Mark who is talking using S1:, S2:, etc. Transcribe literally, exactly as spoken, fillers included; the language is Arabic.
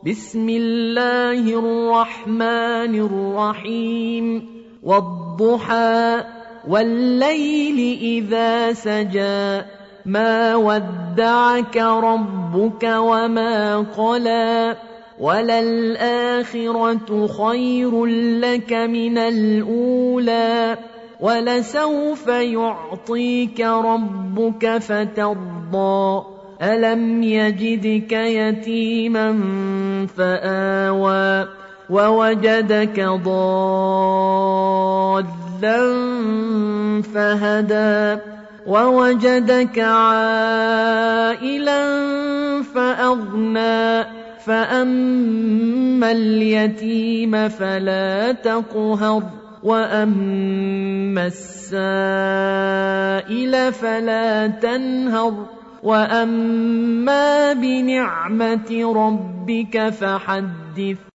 S1: بسم الله الرحمن الرحيم والضحى والليل إذا سجى ما ودعك ربك وما قلى وللآخرة خير لك من الأولى ولسوف يعطيك ربك فترضى ألم يجدك يتيما فآوى ووجدك ضالا فهدى ووجدك عائلا فأغنى فأما اليتيم فلا تقهر وأما السائل فلا تنهر وأما بنعمة ربك فحدث